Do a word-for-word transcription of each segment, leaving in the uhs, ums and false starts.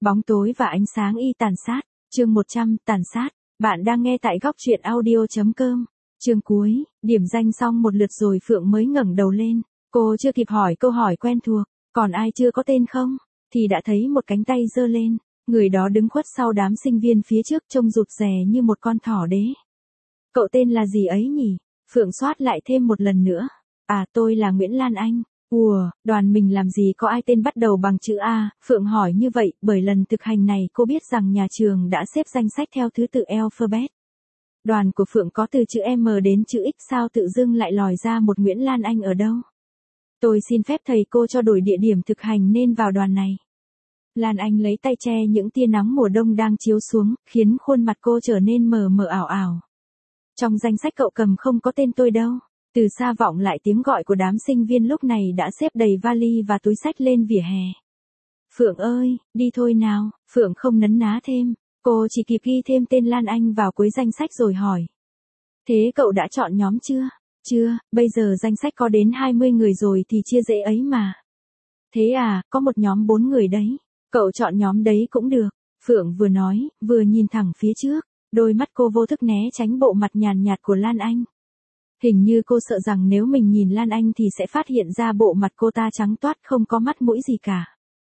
Bóng tối và ánh sáng y tàn sát, chương một trăm, tàn sát. Bạn đang nghe tại góc truyện audio.com. Chương cuối, điểm danh xong một lượt rồi Phượng mới ngẩng đầu lên. Cô chưa kịp hỏi câu hỏi quen thuộc, còn ai chưa có tên không? Thì đã thấy một cánh tay giơ lên, người đó đứng khuất sau đám sinh viên phía trước trông rụt rè như một con thỏ đế. Cậu tên là gì ấy nhỉ? Phượng soát lại thêm một lần nữa. À, tôi là Nguyễn Lan Anh. Ùa, đoàn mình làm gì có ai tên bắt đầu bằng chữ A? Phượng hỏi như vậy bởi lần thực hành này cô biết rằng nhà trường đã xếp danh sách theo thứ tự alphabet. Đoàn của Phượng có từ chữ M đến chữ X, sao tự dưng lại lòi ra một Nguyễn Lan Anh ở đâu? Tôi xin phép thầy cô cho đổi địa điểm thực hành nên vào đoàn này. Lan Anh lấy tay che những tia nắng mùa đông đang chiếu xuống, khiến khuôn mặt cô trở nên mờ mờ ảo ảo. Trong danh sách cậu cầm không có tên tôi đâu. Từ xa vọng lại tiếng gọi của đám sinh viên lúc này đã xếp đầy vali và túi xách lên vỉa hè. Phượng ơi, đi thôi nào. Phượng không nấn ná thêm, cô chỉ kịp ghi thêm tên Lan Anh vào cuối danh sách rồi hỏi. Thế cậu đã chọn nhóm chưa? Chưa, bây giờ danh sách có đến hai mươi người rồi thì chia dễ ấy mà. Thế à, có một nhóm bốn người đấy. Cậu chọn nhóm đấy cũng được. Phượng vừa nói, vừa nhìn thẳng phía trước. Đôi mắt cô vô thức né tránh bộ mặt nhàn nhạt của Lan Anh. Hình như cô sợ rằng nếu mình nhìn Lan Anh thì sẽ phát hiện ra bộ mặt cô ta trắng toát không có mắt mũi gì cả.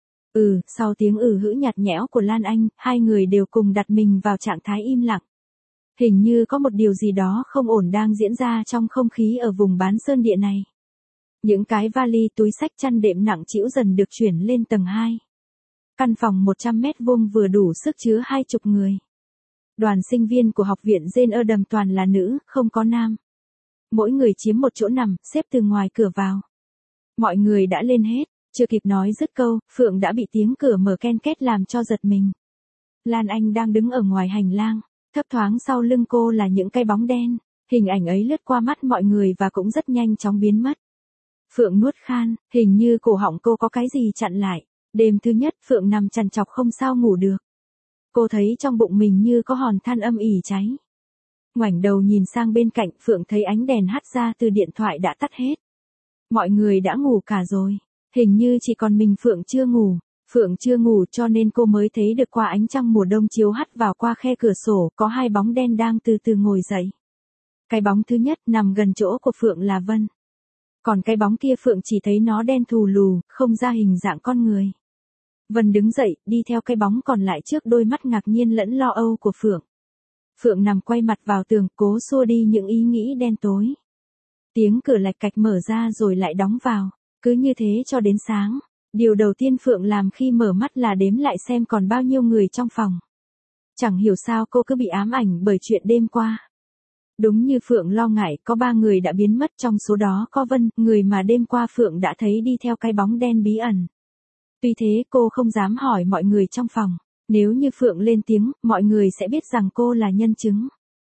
Ừ, sau tiếng ừ hữ nhạt nhẽo của Lan Anh, hai người đều cùng đặt mình vào trạng thái im lặng. Hình như có một điều gì đó không ổn đang diễn ra trong không khí ở vùng bán sơn địa này. Những cái vali túi xách chăn đệm nặng trĩu dần được chuyển lên tầng hai. Căn phòng một trăm mét vuông vừa đủ sức chứa hai chục người. Đoàn sinh viên của học viện Jane Erdem toàn là nữ, không có nam. Mỗi người chiếm một chỗ nằm, xếp từ ngoài cửa vào. Mọi người đã lên hết, chưa kịp nói dứt câu, Phượng đã bị tiếng cửa mở ken két làm cho giật mình. Lan Anh đang đứng ở ngoài hành lang, thấp thoáng sau lưng cô là những cái bóng đen, hình ảnh ấy lướt qua mắt mọi người và cũng rất nhanh chóng biến mất. Phượng nuốt khan, hình như cổ họng cô có cái gì chặn lại. Đêm thứ nhất Phượng nằm trằn trọc không sao ngủ được. Cô thấy trong bụng mình như có hòn than âm ỉ cháy. Ngoảnh đầu nhìn sang bên cạnh, Phượng thấy ánh đèn hắt ra từ điện thoại đã tắt hết. Mọi người đã ngủ cả rồi. Hình như chỉ còn mình Phượng chưa ngủ. Phượng chưa ngủ cho nên cô mới thấy được qua ánh trăng mùa đông chiếu hắt vào qua khe cửa sổ có hai bóng đen đang từ từ ngồi dậy. Cái bóng thứ nhất nằm gần chỗ của Phượng là Vân. Còn cái bóng kia Phượng chỉ thấy nó đen thù lù, không ra hình dạng con người. Vân đứng dậy, đi theo cái bóng còn lại trước đôi mắt ngạc nhiên lẫn lo âu của Phượng. Phượng nằm quay mặt vào tường, cố xua đi những ý nghĩ đen tối. Tiếng cửa lạch cạch mở ra rồi lại đóng vào, cứ như thế cho đến sáng. Điều đầu tiên Phượng làm khi mở mắt là đếm lại xem còn bao nhiêu người trong phòng. Chẳng hiểu sao cô cứ bị ám ảnh bởi chuyện đêm qua. Đúng như Phượng lo ngại, có ba người đã biến mất, trong số đó có Vân, người mà đêm qua Phượng đã thấy đi theo cái bóng đen bí ẩn. Tuy thế cô không dám hỏi mọi người trong phòng. Nếu như Phượng lên tiếng, mọi người sẽ biết rằng cô là nhân chứng.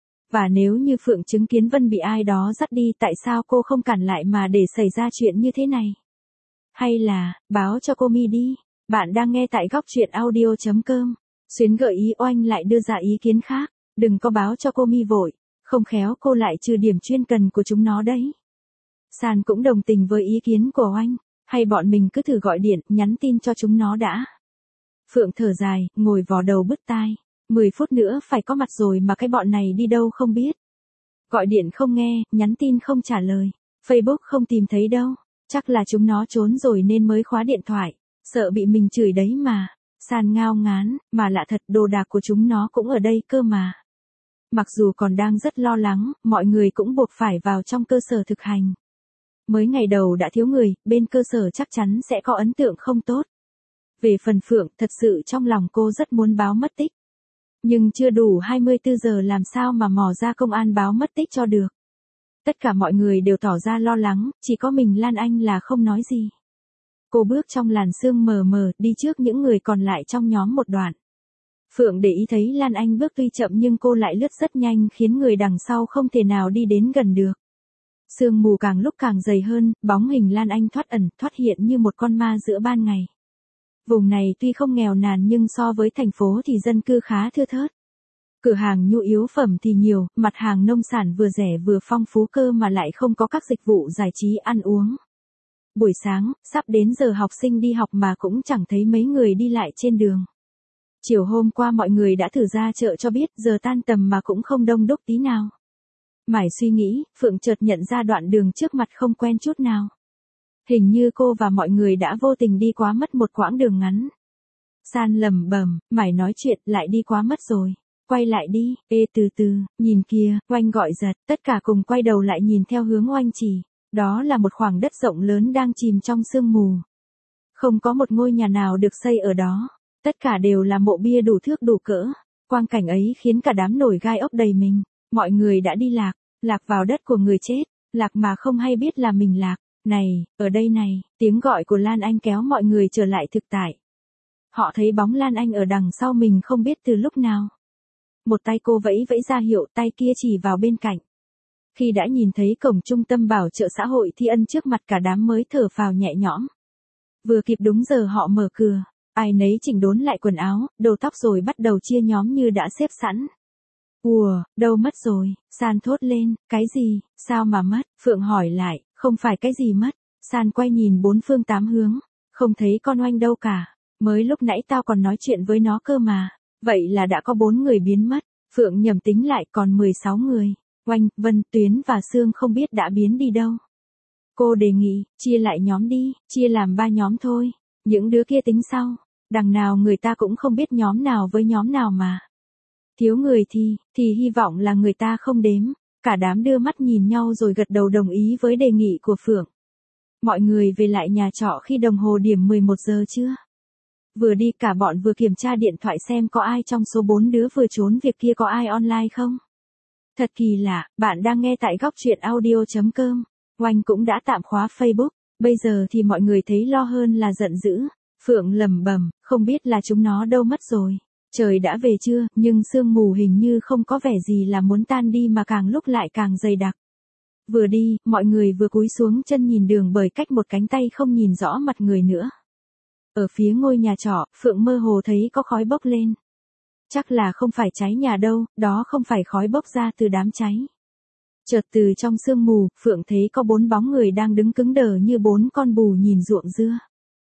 Và nếu như Phượng chứng kiến Vân bị ai đó dắt đi, tại sao cô không cản lại mà để xảy ra chuyện như thế này? Hay là, báo cho cô Mi đi. Bạn đang nghe tại góc truyện audio.com. Xuyến gợi ý oanh lại đưa ra ý kiến khác. Đừng có báo cho cô Mi vội. Không khéo cô lại trừ điểm chuyên cần của chúng nó đấy. San cũng đồng tình với ý kiến của oanh. Hay bọn mình cứ thử gọi điện, nhắn tin cho chúng nó đã. Phượng thở dài, ngồi vò đầu bứt tai. mười phút nữa phải có mặt rồi mà cái bọn này đi đâu không biết. Gọi điện không nghe, nhắn tin không trả lời. Facebook không tìm thấy đâu. Chắc là chúng nó trốn rồi nên mới khóa điện thoại. Sợ bị mình chửi đấy mà. San ngao ngán, mà lạ thật, đồ đạc của chúng nó cũng ở đây cơ mà. Mặc dù còn đang rất lo lắng, mọi người cũng buộc phải vào trong cơ sở thực hành. Mới ngày đầu đã thiếu người, bên cơ sở chắc chắn sẽ có ấn tượng không tốt. Về phần Phượng, thật sự trong lòng cô rất muốn báo mất tích. Nhưng chưa đủ hai mươi tư giờ làm sao mà mò ra công an báo mất tích cho được. Tất cả mọi người đều tỏ ra lo lắng, chỉ có mình Lan Anh là không nói gì. Cô bước trong làn sương mờ mờ, đi trước những người còn lại trong nhóm một đoạn. Phượng để ý thấy Lan Anh bước tuy chậm nhưng cô lại lướt rất nhanh khiến người đằng sau không thể nào đi đến gần được. Sương mù càng lúc càng dày hơn, bóng hình Lan Anh thoát ẩn, thoát hiện như một con ma giữa ban ngày. Vùng này tuy không nghèo nàn nhưng so với thành phố thì dân cư khá thưa thớt. Cửa hàng nhu yếu phẩm thì nhiều, mặt hàng nông sản vừa rẻ vừa phong phú cơ mà lại không có các dịch vụ giải trí ăn uống. Buổi sáng, sắp đến giờ học sinh đi học mà cũng chẳng thấy mấy người đi lại trên đường. Chiều hôm qua mọi người đã thử ra chợ cho biết giờ tan tầm mà cũng không đông đúc tí nào. Mải suy nghĩ, Phượng chợt nhận ra đoạn đường trước mặt không quen chút nào. Hình như cô và mọi người đã vô tình đi quá mất một quãng đường ngắn. San lầm bầm, Mải nói chuyện lại đi quá mất rồi. Quay lại đi, ê từ từ, nhìn kìa, Oanh gọi giật, tất cả cùng quay đầu lại nhìn theo hướng Oanh chỉ. Đó là một khoảng đất rộng lớn đang chìm trong sương mù. Không có một ngôi nhà nào được xây ở đó. Tất cả đều là mộ bia đủ thước đủ cỡ. Quang cảnh ấy khiến cả đám nổi gai ốc đầy mình. Mọi người đã đi lạc, lạc vào đất của người chết, lạc mà không hay biết là mình lạc. Này, ở đây này, tiếng gọi của Lan Anh kéo mọi người trở lại thực tại. Họ thấy bóng Lan Anh ở đằng sau mình không biết từ lúc nào. Một tay cô vẫy vẫy ra hiệu, tay kia chỉ vào bên cạnh. Khi đã nhìn thấy cổng trung tâm bảo trợ xã hội Thi Ân trước mặt, cả đám mới thở phào nhẹ nhõm. Vừa kịp đúng giờ họ mở cửa, ai nấy chỉnh đốn lại quần áo, đồ tóc rồi bắt đầu chia nhóm như đã xếp sẵn. Ùa, đâu mất rồi, San thốt lên, cái gì, sao mà mất, Phượng hỏi lại, không phải cái gì mất, San quay nhìn bốn phương tám hướng, không thấy con Oanh đâu cả, mới lúc nãy tao còn nói chuyện với nó cơ mà, vậy là đã có bốn người biến mất, Phượng nhầm tính lại còn mười sáu người, Oanh, Vân, Tuyến và Sương không biết đã biến đi đâu. Cô đề nghị, chia lại nhóm đi, chia làm ba nhóm thôi, những đứa kia tính sau, đằng nào người ta cũng không biết nhóm nào với nhóm nào mà. Thiếu người thì, thì hy vọng là người ta không đếm, cả đám đưa mắt nhìn nhau rồi gật đầu đồng ý với đề nghị của Phượng. Mọi người về lại nhà trọ khi đồng hồ điểm mười một giờ trưa. Vừa đi cả bọn vừa kiểm tra điện thoại xem có ai trong số bốn đứa vừa trốn việc kia có ai online không. Thật kỳ lạ, bạn đang nghe tại góc truyện audio chấm com. Oanh cũng đã tạm khóa Facebook, bây giờ thì mọi người thấy lo hơn là giận dữ. Phượng lẩm bẩm, không biết là chúng nó đâu mất rồi. Trời đã về trưa, nhưng sương mù hình như không có vẻ gì là muốn tan đi mà càng lúc lại càng dày đặc. Vừa đi, mọi người vừa cúi xuống chân nhìn đường bởi cách một cánh tay không nhìn rõ mặt người nữa. Ở phía ngôi nhà trọ, Phượng mơ hồ thấy có khói bốc lên. Chắc là không phải cháy nhà đâu, đó không phải khói bốc ra từ đám cháy. Chợt từ trong sương mù, Phượng thấy có bốn bóng người đang đứng cứng đờ như bốn con bù nhìn ruộng dưa.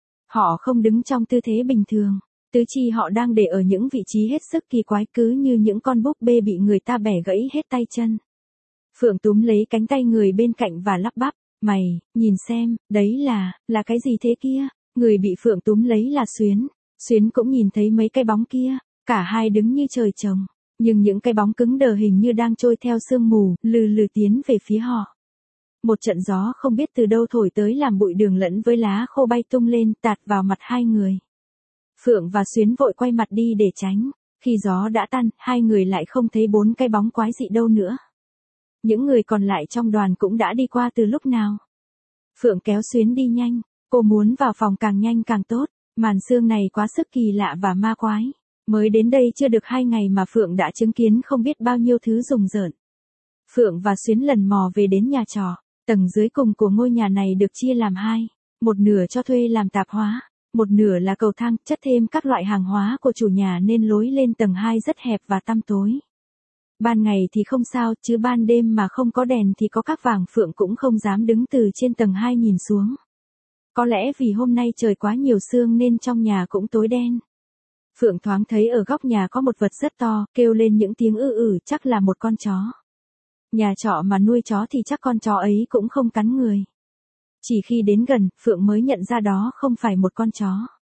Họ không đứng trong tư thế bình thường. Tứ chi họ đang để ở những vị trí hết sức kỳ quái, cứ như những con búp bê bị người ta bẻ gãy hết tay chân. Phượng túm lấy cánh tay người bên cạnh và lắp bắp, mày, nhìn xem, đấy là, là cái gì thế kia? Người bị Phượng túm lấy là Xuyến. Xuyến cũng nhìn thấy mấy cái bóng kia, cả hai đứng như trời trồng. Nhưng những cái bóng cứng đờ hình như đang trôi theo sương mù, lừ lừ tiến về phía họ. Một trận gió không biết từ đâu thổi tới làm bụi đường lẫn với lá khô bay tung lên tạt vào mặt hai người. Phượng và Xuyến vội quay mặt đi để tránh. Khi gió đã tan, hai người lại không thấy bốn cái bóng quái dị đâu nữa. Những người còn lại trong đoàn cũng đã đi qua từ lúc nào. Phượng kéo Xuyến đi nhanh. Cô muốn vào phòng càng nhanh càng tốt. Màn sương này quá sức kỳ lạ và ma quái. Mới đến đây chưa được hai ngày mà Phượng đã chứng kiến không biết bao nhiêu thứ rùng rợn. Phượng và Xuyến lần mò về đến nhà trọ. Tầng dưới cùng của ngôi nhà này được chia làm hai. Một nửa cho thuê làm tạp hóa. Một nửa là cầu thang, chất thêm các loại hàng hóa của chủ nhà nên lối lên tầng hai rất hẹp và tăm tối. Ban ngày thì không sao, chứ ban đêm mà không có đèn thì có các vàng Phượng cũng không dám đứng từ trên tầng hai nhìn xuống. Có lẽ vì hôm nay trời quá nhiều sương nên trong nhà cũng tối đen. Phượng thoáng thấy ở góc nhà có một vật rất to, kêu lên những tiếng ư ử, chắc là một con chó. Nhà trọ mà nuôi chó thì chắc con chó ấy cũng không cắn người. Chỉ khi đến gần, Phượng mới nhận ra đó không phải một con chó.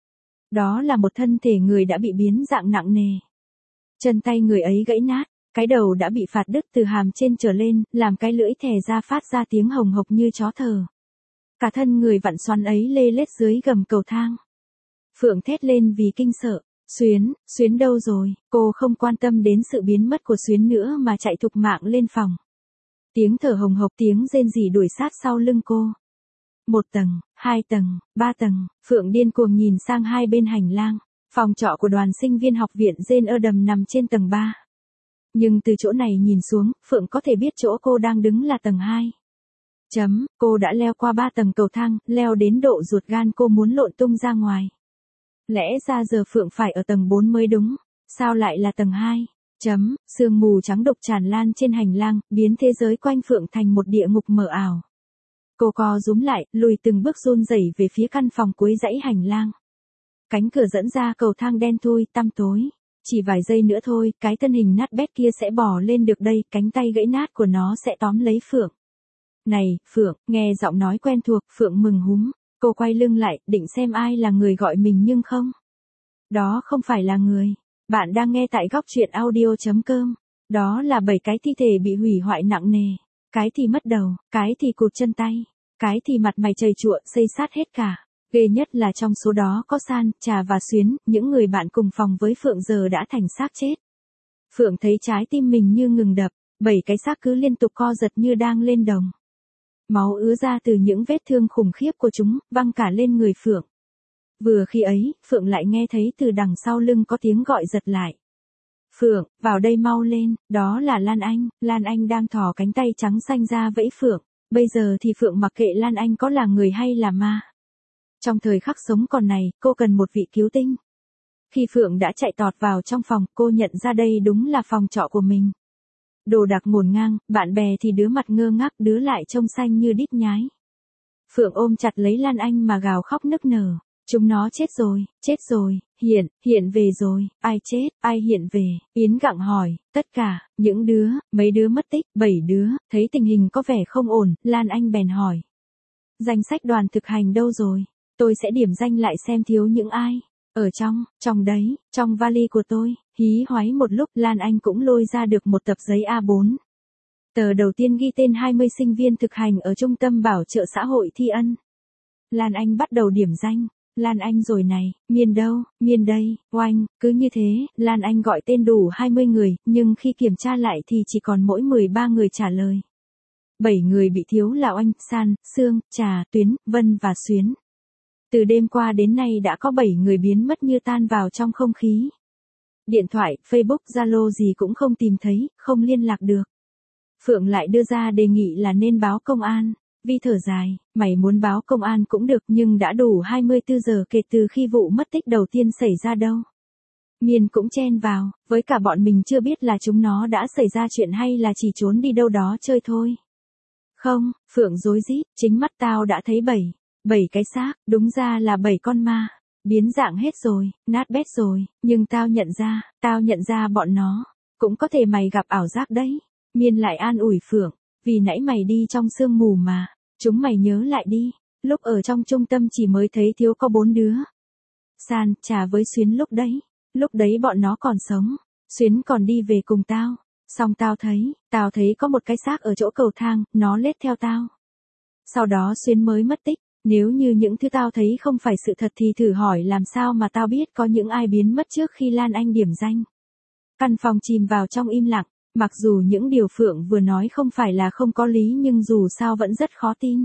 Đó là một thân thể người đã bị biến dạng nặng nề. Chân tay người ấy gãy nát, cái đầu đã bị phạt đứt từ hàm trên trở lên, làm cái lưỡi thè ra phát ra tiếng hồng hộc như chó thở. Cả thân người vặn xoắn ấy lê lết dưới gầm cầu thang. Phượng thét lên vì kinh sợ. Xuyến, Xuyến đâu rồi? Cô không quan tâm đến sự biến mất của Xuyến nữa mà chạy thục mạng lên phòng. Tiếng thở hồng hộc, tiếng rên rỉ đuổi sát sau lưng cô. Một tầng, hai tầng, ba tầng, Phượng điên cuồng nhìn sang hai bên hành lang. Phòng trọ của đoàn sinh viên học viện Jane Erdem nằm trên tầng ba. Nhưng từ chỗ này nhìn xuống, Phượng có thể biết chỗ cô đang đứng là tầng hai. Chấm, cô đã leo qua ba tầng cầu thang, leo đến độ ruột gan cô muốn lộn tung ra ngoài. Lẽ ra giờ Phượng phải ở tầng bốn mới đúng, sao lại là tầng hai? Chấm, sương mù trắng đục tràn lan trên hành lang, biến thế giới quanh Phượng thành một địa ngục mờ ảo. Cô co rúm lại, lùi từng bước run rẩy về phía căn phòng cuối dãy hành lang. cánh cửa dẫn ra cầu thang đen thui, tăm tối. Chỉ vài giây nữa thôi, cái thân hình nát bét kia sẽ bò lên được đây, cánh tay gãy nát của nó sẽ tóm lấy Phượng. Này, Phượng, nghe giọng nói quen thuộc, Phượng mừng húm. Cô quay lưng lại, định xem ai là người gọi mình nhưng không. Đó không phải là người. Bạn đang nghe tại góc truyện audio chấm com. Đó là bảy cái thi thể bị hủy hoại nặng nề. Cái thì mất đầu, cái thì cụt chân tay, cái thì mặt mày trầy trụa, xây xát hết cả. Ghê nhất là trong số đó có San, Trà và Xuyến, những người bạn cùng phòng với Phượng giờ đã thành xác chết. Phượng thấy trái tim mình như ngừng đập, bảy cái xác cứ liên tục co giật như đang lên đồng. Máu ứa ra từ những vết thương khủng khiếp của chúng, văng cả lên người Phượng. Vừa khi ấy, Phượng lại nghe thấy từ đằng sau lưng có tiếng gọi giật lại. Phượng, vào đây mau lên, đó là Lan Anh. Lan Anh đang thò cánh tay trắng xanh ra vẫy Phượng. Bây giờ thì Phượng mặc kệ Lan Anh có là người hay là ma. Trong thời khắc sống còn này, cô cần một vị cứu tinh. Khi Phượng đã chạy tọt vào trong phòng, cô nhận ra đây đúng là phòng trọ của mình. Đồ đạc ngổn ngang, bạn bè thì đứa mặt ngơ ngác, đứa lại trông xanh như đít nhái. Phượng ôm chặt lấy Lan Anh mà gào khóc nức nở. Chúng nó chết rồi, chết rồi, hiện, hiện về rồi, ai chết, ai hiện về, Yến gặng hỏi, tất cả, những đứa, mấy đứa mất tích, bảy đứa, thấy tình hình có vẻ không ổn, Lan Anh bèn hỏi. Danh sách đoàn thực hành đâu rồi, tôi sẽ điểm danh lại xem thiếu những ai, ở trong, trong đấy, trong vali của tôi, hí hoáy một lúc Lan Anh cũng lôi ra được một tập giấy A bốn. Tờ đầu tiên ghi tên hai mươi sinh viên thực hành ở Trung tâm Bảo trợ xã hội Thi Ân. Lan Anh bắt đầu điểm danh. Lan Anh rồi này, Miên đâu, Miên đây, oanh, cứ như thế, Lan Anh gọi tên đủ hai mươi người, nhưng khi kiểm tra lại thì chỉ còn mỗi mười ba người trả lời. bảy người bị thiếu là Oanh, San, Sương, Trà, Tuyến, Vân và Xuyến. Từ đêm qua đến nay đã có bảy người biến mất như tan vào trong không khí. Điện thoại, Facebook, Zalo gì cũng không tìm thấy, không liên lạc được. Phượng lại đưa ra đề nghị là nên báo công an. Vi thở dài, mày muốn báo công an cũng được nhưng đã đủ hai mươi tư giờ kể từ khi vụ mất tích đầu tiên xảy ra đâu. Miên cũng chen vào, với cả bọn mình chưa biết là chúng nó đã xảy ra chuyện hay là chỉ trốn đi đâu đó chơi thôi. Không, Phượng rối rít, chính mắt tao đã thấy bảy, bảy cái xác, đúng ra là bảy con ma. Biến dạng hết rồi, nát bét rồi, nhưng tao nhận ra, tao nhận ra bọn nó. Cũng có thể mày gặp ảo giác đấy. Miên lại an ủi Phượng. Vì nãy mày đi trong sương mù mà, chúng mày nhớ lại đi, lúc ở trong trung tâm chỉ mới thấy thiếu có bốn đứa. San, Trà với Xuyến lúc đấy, lúc đấy bọn nó còn sống, Xuyến còn đi về cùng tao, xong tao thấy, tao thấy có một cái xác ở chỗ cầu thang, nó lết theo tao. Sau đó Xuyến mới mất tích, nếu như những thứ tao thấy không phải sự thật thì thử hỏi làm sao mà tao biết có những ai biến mất trước khi Lan Anh điểm danh. Căn phòng chìm vào trong im lặng. Mặc dù những điều Phượng vừa nói không phải là không có lý nhưng dù sao vẫn rất khó tin.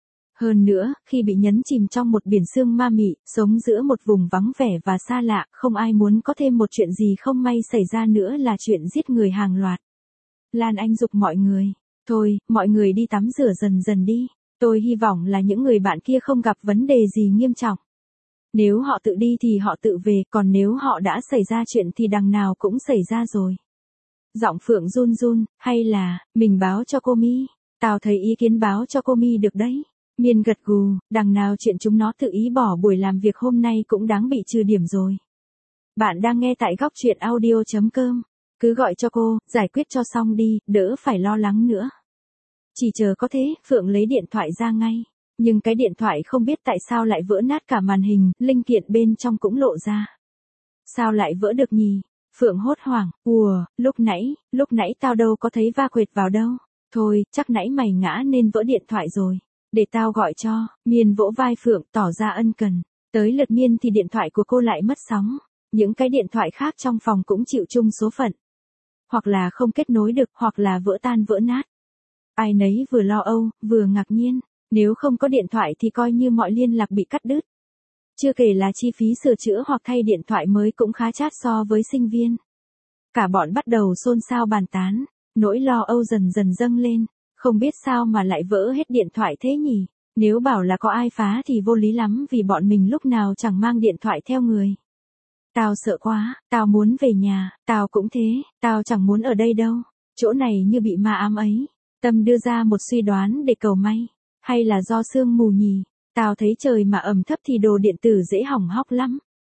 Hơn nữa, khi bị nhấn chìm trong một biển sương ma mị, sống giữa một vùng vắng vẻ và xa lạ, không ai muốn có thêm một chuyện gì không may xảy ra nữa là chuyện giết người hàng loạt. Lan Anh giục mọi người, thôi, mọi người đi tắm rửa dần dần đi, tôi hy vọng là những người bạn kia không gặp vấn đề gì nghiêm trọng. Nếu họ tự đi thì họ tự về, còn nếu họ đã xảy ra chuyện thì đằng nào cũng xảy ra rồi. Giọng Phượng run run, hay là, mình báo cho cô Mi, tao thấy ý kiến báo cho cô Mi được đấy. Miên gật gù, đằng nào chuyện chúng nó tự ý bỏ buổi làm việc hôm nay cũng đáng bị trừ điểm rồi. Bạn đang nghe tại góc truyện audio chấm com, cứ gọi cho cô, giải quyết cho xong đi, đỡ phải lo lắng nữa. Chỉ chờ có thế, Phượng lấy điện thoại ra ngay, nhưng cái điện thoại không biết tại sao lại vỡ nát cả màn hình, linh kiện bên trong cũng lộ ra. Sao lại vỡ được nhỉ? Phượng hốt hoảng, ùa, lúc nãy, lúc nãy tao đâu có thấy va quệt vào đâu. Thôi, chắc nãy mày ngã nên vỡ điện thoại rồi. Để tao gọi cho. Miên vỗ vai Phượng tỏ ra ân cần. Tới lượt Miên thì điện thoại của cô lại mất sóng. Những cái điện thoại khác trong phòng cũng chịu chung số phận. Hoặc là không kết nối được, hoặc là vỡ tan vỡ nát. Ai nấy vừa lo âu, vừa ngạc nhiên. Nếu không có điện thoại thì coi như mọi liên lạc bị cắt đứt. Chưa kể là chi phí sửa chữa hoặc thay điện thoại mới cũng khá chát so với sinh viên. Cả bọn bắt đầu xôn xao bàn tán, nỗi lo âu dần dần dâng lên, không biết sao mà lại vỡ hết điện thoại thế nhỉ, nếu bảo là có ai phá thì vô lý lắm vì bọn mình lúc nào chẳng mang điện thoại theo người. Tao sợ quá, tao muốn về nhà, tao cũng thế, tao chẳng muốn ở đây đâu, chỗ này như bị ma ám ấy. Tâm đưa ra một suy đoán để cầu may, hay là do sương mù nhỉ? Tao thấy trời mà ẩm thấp thì đồ điện tử dễ hỏng hóc lắm.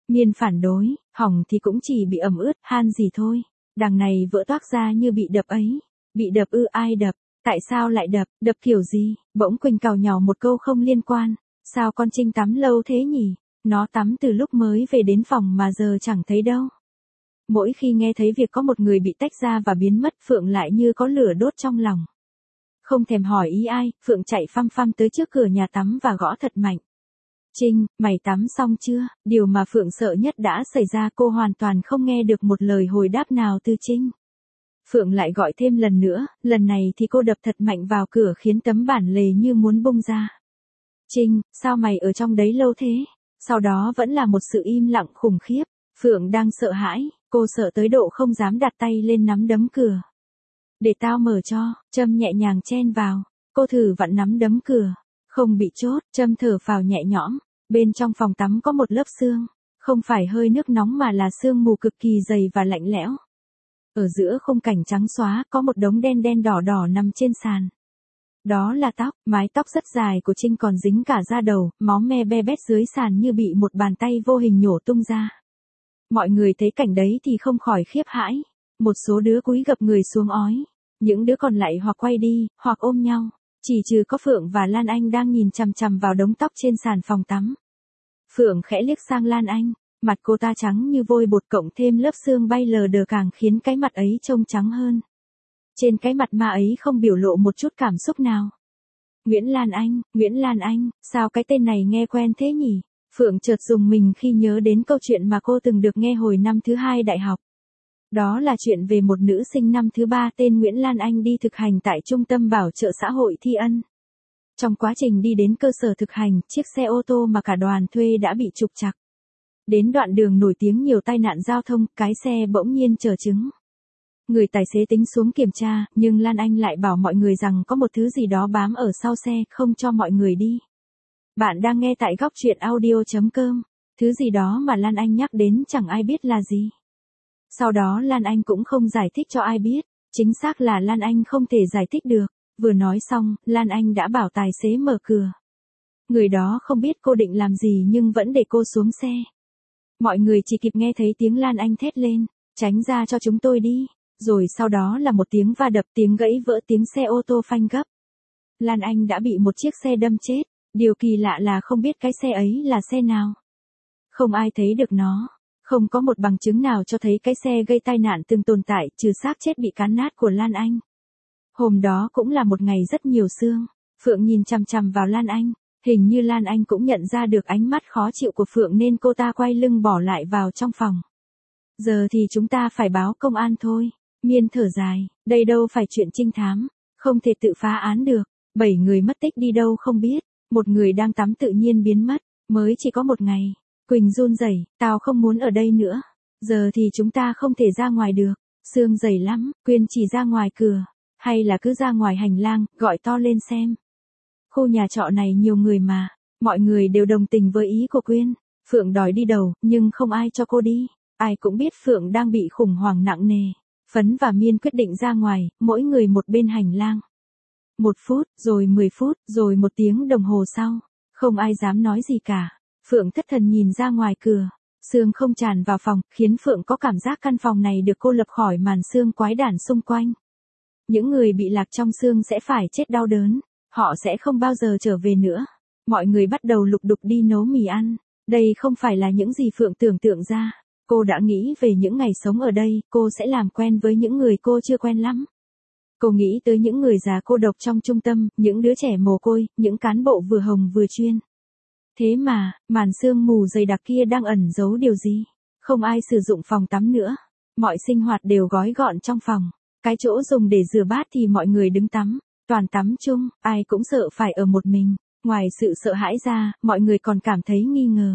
Miên phản đối, hỏng thì cũng chỉ bị ẩm ướt, han gì thôi. Đằng này vỡ toác ra như bị đập ấy. Bị đập ư, ai đập? Tại sao lại đập? Đập kiểu gì? Bỗng Quỳnh càu nhàu một câu không liên quan. Sao con Trinh tắm lâu thế nhỉ? Nó tắm từ lúc mới về đến phòng mà giờ chẳng thấy đâu. Mỗi khi nghe thấy việc có một người bị tách ra và biến mất, Phượng lại như có lửa đốt trong lòng. Không thèm hỏi ý ai, Phượng chạy phăm phăm tới trước cửa nhà tắm và gõ thật mạnh. Trinh, mày tắm xong chưa? Điều mà Phượng sợ nhất đã xảy ra, cô hoàn toàn không nghe được một lời hồi đáp nào từ Trinh. Phượng lại gọi thêm lần nữa, lần này thì cô đập thật mạnh vào cửa khiến tấm bản lề như muốn bung ra. Trinh, sao mày ở trong đấy lâu thế? Sau đó vẫn là một sự im lặng khủng khiếp. Phượng đang sợ hãi, cô sợ tới độ không dám đặt tay lên nắm đấm cửa. Để tao mở cho, Trâm nhẹ nhàng chen vào. Cô thử vặn nắm đấm cửa. Không bị chốt, Trâm thở phào nhẹ nhõm. Bên trong phòng tắm có một lớp sương. Không phải hơi nước nóng mà là sương mù cực kỳ dày và lạnh lẽo. Ở giữa khung cảnh trắng xóa có một đống đen đen đỏ đỏ nằm trên sàn. Đó là tóc, mái tóc rất dài của Trinh còn dính cả da đầu, máu me be bét dưới sàn như bị một bàn tay vô hình nhổ tung ra. Mọi người thấy cảnh đấy thì không khỏi khiếp hãi. Một số đứa cúi gập người xuống ói. Những đứa còn lại hoặc quay đi, hoặc ôm nhau. Chỉ trừ có Phượng và Lan Anh đang nhìn chằm chằm vào đống tóc trên sàn phòng tắm. Phượng khẽ liếc sang Lan Anh. Mặt cô ta trắng như vôi bột cộng thêm lớp sương bay lờ đờ càng khiến cái mặt ấy trông trắng hơn. Trên cái mặt ma ấy không biểu lộ một chút cảm xúc nào. Nguyễn Lan Anh, Nguyễn Lan Anh, sao cái tên này nghe quen thế nhỉ? Phượng chợt rùng mình khi nhớ đến câu chuyện mà cô từng được nghe hồi năm thứ hai đại học. Đó là chuyện về một nữ sinh năm thứ ba tên Nguyễn Lan Anh đi thực hành tại Trung tâm Bảo trợ xã hội Thi Ân. Trong quá trình đi đến cơ sở thực hành, chiếc xe ô tô mà cả đoàn thuê đã bị trục trặc. Đến đoạn đường nổi tiếng nhiều tai nạn giao thông, cái xe bỗng nhiên chở chứng. Người tài xế tính xuống kiểm tra, nhưng Lan Anh lại bảo mọi người rằng có một thứ gì đó bám ở sau xe, không cho mọi người đi. Bạn đang nghe tại góc truyện audio chấm com. Thứ gì đó mà Lan Anh nhắc đến chẳng ai biết là gì. Sau đó Lan Anh cũng không giải thích cho ai biết. Chính xác là Lan Anh không thể giải thích được. Vừa nói xong, Lan Anh đã bảo tài xế mở cửa. Người đó không biết cô định làm gì nhưng vẫn để cô xuống xe. Mọi người chỉ kịp nghe thấy tiếng Lan Anh thét lên, tránh ra cho chúng tôi đi. Rồi sau đó là một tiếng va đập, tiếng gãy vỡ, tiếng xe ô tô phanh gấp. Lan Anh đã bị một chiếc xe đâm chết. Điều kỳ lạ là không biết cái xe ấy là xe nào. Không ai thấy được nó. Không có một bằng chứng nào cho thấy cái xe gây tai nạn từng tồn tại, trừ xác chết bị cán nát của Lan Anh. Hôm đó cũng là một ngày rất nhiều sương. Phượng nhìn chằm chằm vào Lan Anh. Hình như Lan Anh cũng nhận ra được ánh mắt khó chịu của Phượng nên cô ta quay lưng bỏ lại vào trong phòng. Giờ thì chúng ta phải báo công an thôi. Miên thở dài, đây đâu phải chuyện trinh thám. Không thể tự phá án được. Bảy người mất tích đi đâu không biết. Một người đang tắm tự nhiên biến mất. Mới chỉ có một ngày. Quỳnh run rẩy, tao không muốn ở đây nữa. Giờ thì chúng ta không thể ra ngoài được. Sương dày lắm, Quyên chỉ ra ngoài cửa. Hay là cứ ra ngoài hành lang, gọi to lên xem. Khu nhà trọ này nhiều người mà. Mọi người đều đồng tình với ý của Quyên. Phượng đòi đi đầu, nhưng không ai cho cô đi. Ai cũng biết Phượng đang bị khủng hoảng nặng nề. Phấn và Miên quyết định ra ngoài, mỗi người một bên hành lang. Một phút, rồi mười phút, rồi một tiếng đồng hồ sau. Không ai dám nói gì cả. Phượng thất thần nhìn ra ngoài cửa. Sương không tràn vào phòng, khiến Phượng có cảm giác căn phòng này được cô lập khỏi màn sương quái đản xung quanh. Những người bị lạc trong sương sẽ phải chết đau đớn. Họ sẽ không bao giờ trở về nữa. Mọi người bắt đầu lục đục đi nấu mì ăn. Đây không phải là những gì Phượng tưởng tượng ra. Cô đã nghĩ về những ngày sống ở đây, cô sẽ làm quen với những người cô chưa quen lắm. Cô nghĩ tới những người già cô độc trong trung tâm, những đứa trẻ mồ côi, những cán bộ vừa hồng vừa chuyên. Thế mà, màn sương mù dày đặc kia đang ẩn giấu điều gì? Không ai sử dụng phòng tắm nữa. Mọi sinh hoạt đều gói gọn trong phòng. Cái chỗ dùng để rửa bát thì mọi người đứng tắm. Toàn tắm chung, ai cũng sợ phải ở một mình. Ngoài sự sợ hãi ra, mọi người còn cảm thấy nghi ngờ.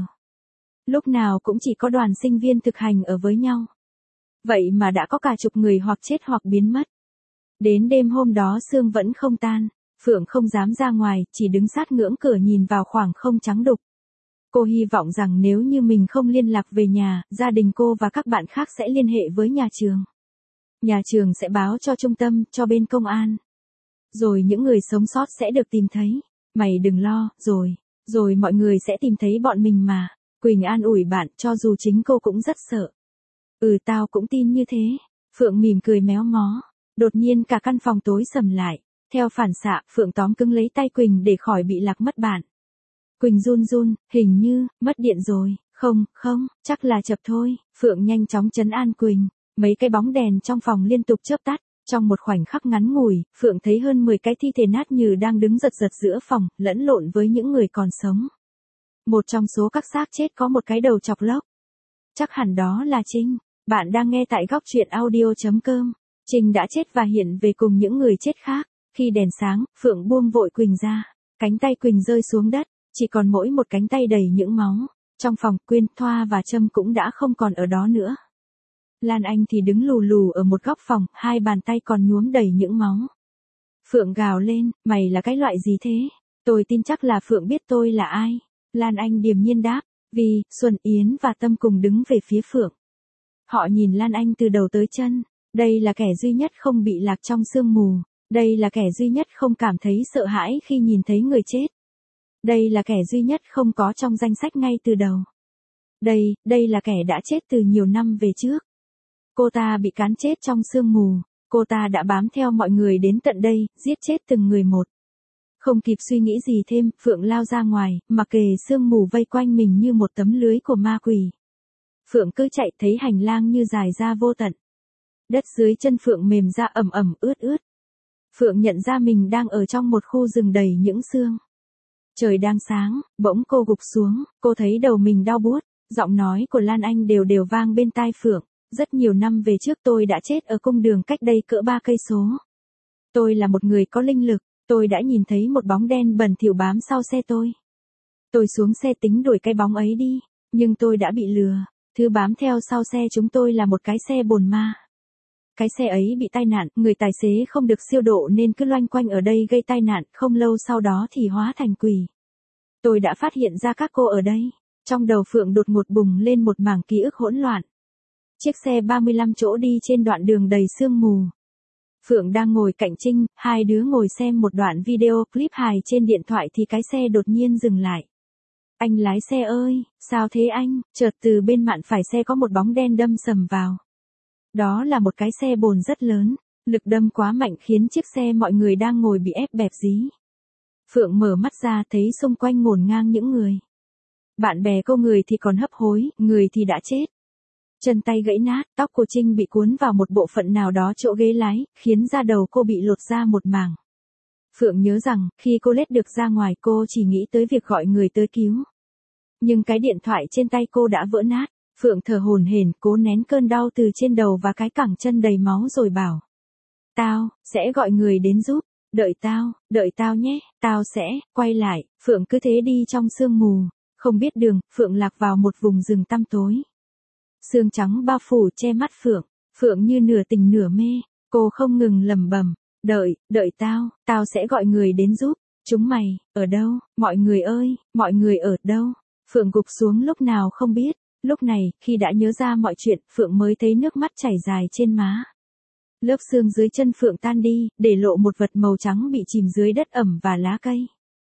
Lúc nào cũng chỉ có đoàn sinh viên thực hành ở với nhau. Vậy mà đã có cả chục người hoặc chết hoặc biến mất. Đến đêm hôm đó sương vẫn không tan. Phượng không dám ra ngoài, chỉ đứng sát ngưỡng cửa nhìn vào khoảng không trắng đục. Cô hy vọng rằng nếu như mình không liên lạc về nhà, gia đình cô và các bạn khác sẽ liên hệ với nhà trường. Nhà trường sẽ báo cho trung tâm, cho bên công an. Rồi những người sống sót sẽ được tìm thấy. Mày đừng lo, rồi, rồi mọi người sẽ tìm thấy bọn mình mà. Quỳnh an ủi bạn, cho dù chính cô cũng rất sợ. Ừ, tao cũng tin như thế. Phượng mỉm cười méo mó. Đột nhiên cả căn phòng tối sầm lại. Theo phản xạ, Phượng tóm cứng lấy tay Quỳnh để khỏi bị lạc mất bạn. Quỳnh run run, hình như, mất điện rồi. Không, không, chắc là chập thôi. Phượng nhanh chóng trấn an Quỳnh. Mấy cái bóng đèn trong phòng liên tục chớp tắt. Trong một khoảnh khắc ngắn ngủi, Phượng thấy hơn mười cái thi thể nát như đang đứng giật giật giữa phòng, lẫn lộn với những người còn sống. Một trong số các xác chết có một cái đầu chọc lốc. Chắc hẳn đó là Trinh. Bạn đang nghe tại góc truyện audio chấm com. Trinh đã chết và hiện về cùng những người chết khác. Khi đèn sáng, Phượng buông vội Quỳnh ra. Cánh tay Quỳnh rơi xuống đất, chỉ còn mỗi một cánh tay đầy những máu. Trong phòng, Quyên, Thoa và Trâm cũng đã không còn ở đó nữa. Lan Anh thì đứng lù lù ở một góc phòng, hai bàn tay còn nhuốm đầy những máu. Phượng gào lên, mày là cái loại gì thế? Tôi tin chắc là Phượng biết tôi là ai. Lan Anh điềm nhiên đáp, vì, Xuân Yến và Tâm cùng đứng về phía Phượng. Họ nhìn Lan Anh từ đầu tới chân. Đây là kẻ duy nhất không bị lạc trong sương mù. Đây là kẻ duy nhất không cảm thấy sợ hãi khi nhìn thấy người chết. Đây là kẻ duy nhất không có trong danh sách ngay từ đầu. Đây, đây là kẻ đã chết từ nhiều năm về trước. Cô ta bị cán chết trong sương mù. Cô ta đã bám theo mọi người đến tận đây, giết chết từng người một. Không kịp suy nghĩ gì thêm, Phượng lao ra ngoài, mặc kệ sương mù vây quanh mình như một tấm lưới của ma quỷ. Phượng cứ chạy thấy hành lang như dài ra vô tận. Đất dưới chân Phượng mềm ra ẩm ẩm ướt ướt. Phượng nhận ra mình đang ở trong một khu rừng đầy những sương. Trời đang sáng, bỗng cô gục xuống, cô thấy đầu mình đau buốt, giọng nói của Lan Anh đều đều vang bên tai Phượng. Rất nhiều năm về trước tôi đã chết ở cung đường cách đây cỡ ba cây số. Tôi là một người có linh lực, tôi đã nhìn thấy một bóng đen bẩn thỉu bám sau xe tôi. Tôi xuống xe tính đuổi cái bóng ấy đi, nhưng tôi đã bị lừa. Thứ bám theo sau xe chúng tôi là một cái xe bồn ma. Cái xe ấy bị tai nạn, người tài xế không được siêu độ nên cứ loanh quanh ở đây gây tai nạn, không lâu sau đó thì hóa thành quỷ. Tôi đã phát hiện ra các cô ở đây. Trong đầu Phượng đột ngột bùng lên một mảng ký ức hỗn loạn. Chiếc xe ba mươi lăm chỗ đi trên đoạn đường đầy sương mù. Phượng đang ngồi cạnh Trinh, hai đứa ngồi xem một đoạn video clip hài trên điện thoại thì cái xe đột nhiên dừng lại. Anh lái xe ơi, sao thế anh? Chợt từ bên mạn phải xe có một bóng đen đâm sầm vào. Đó là một cái xe bồn rất lớn, lực đâm quá mạnh khiến chiếc xe mọi người đang ngồi bị ép bẹp dí. Phượng mở mắt ra thấy xung quanh ngổn ngang những người. Bạn bè cô, người thì còn hấp hối, người thì đã chết. Chân tay gãy nát, tóc của Trinh bị cuốn vào một bộ phận nào đó chỗ ghế lái, khiến da đầu cô bị lột ra một mảng. Phượng nhớ rằng, khi cô lết được ra ngoài cô chỉ nghĩ tới việc gọi người tới cứu. Nhưng cái điện thoại trên tay cô đã vỡ nát. Phượng thở hổn hển, cố nén cơn đau từ trên đầu và cái cẳng chân đầy máu rồi bảo. Tao, sẽ gọi người đến giúp. Đợi tao, đợi tao nhé, tao sẽ, quay lại. Phượng cứ thế đi trong sương mù. Không biết đường, Phượng lạc vào một vùng rừng tăm tối. Sương trắng bao phủ che mắt Phượng. Phượng như nửa tỉnh nửa mê. Cô không ngừng lẩm bẩm. Đợi, đợi tao, tao sẽ gọi người đến giúp. Chúng mày, ở đâu, mọi người ơi, mọi người ở đâu? Phượng gục xuống lúc nào không biết. Lúc này, khi đã nhớ ra mọi chuyện, Phượng mới thấy nước mắt chảy dài trên má. Lớp xương dưới chân Phượng tan đi, để lộ một vật màu trắng bị chìm dưới đất ẩm và lá cây.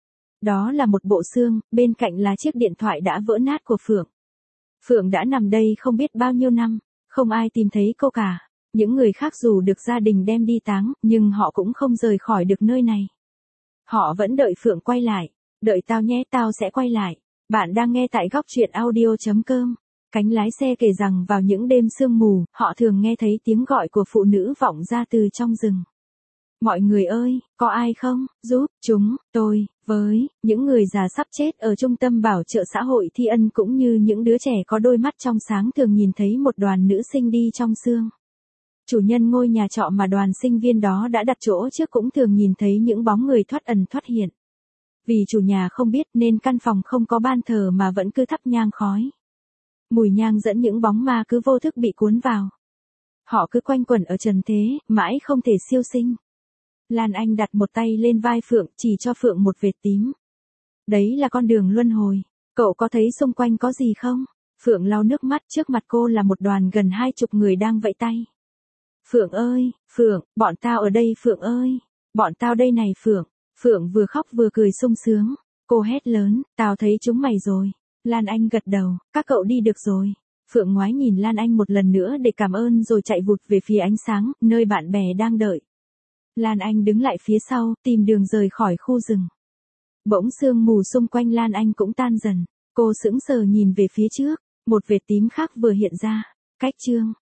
Đó là một bộ xương, bên cạnh là chiếc điện thoại đã vỡ nát của Phượng. Phượng đã nằm đây không biết bao nhiêu năm, không ai tìm thấy cô cả. Những người khác dù được gia đình đem đi táng, nhưng họ cũng không rời khỏi được nơi này. Họ vẫn đợi Phượng quay lại. Đợi tao nhé, tao sẽ quay lại. Bạn đang nghe tại góc truyện audio chấm com. Cánh lái xe kể rằng vào những đêm sương mù, họ thường nghe thấy tiếng gọi của phụ nữ vọng ra từ trong rừng. Mọi người ơi, có ai không, giúp chúng tôi, với những người già sắp chết ở trung tâm bảo trợ xã hội Thi Ân cũng như những đứa trẻ có đôi mắt trong sáng thường nhìn thấy một đoàn nữ sinh đi trong sương. Chủ nhân ngôi nhà trọ mà đoàn sinh viên đó đã đặt chỗ trước cũng thường nhìn thấy những bóng người thoát ẩn thoát hiện. Vì chủ nhà không biết nên căn phòng không có ban thờ mà vẫn cứ thắp nhang khói. Mùi nhang dẫn những bóng ma cứ vô thức bị cuốn vào. Họ cứ quanh quẩn ở trần thế, mãi không thể siêu sinh. Lan Anh đặt một tay lên vai Phượng, chỉ cho Phượng một vệt tím. Đấy là con đường luân hồi. Cậu có thấy xung quanh có gì không? Phượng lau nước mắt, trước mặt cô là một đoàn gần hai chục người đang vẫy tay. Phượng ơi, Phượng, bọn tao ở đây Phượng ơi. Bọn tao đây này Phượng. Phượng vừa khóc vừa cười sung sướng. Cô hét lớn, tao thấy chúng mày rồi. Lan Anh gật đầu, các cậu đi được rồi. Phượng ngoái nhìn Lan Anh một lần nữa để cảm ơn rồi chạy vụt về phía ánh sáng, nơi bạn bè đang đợi. Lan Anh đứng lại phía sau, tìm đường rời khỏi khu rừng. Bỗng sương mù xung quanh Lan Anh cũng tan dần. Cô sững sờ nhìn về phía trước, một vệt tím khác vừa hiện ra. Cách chương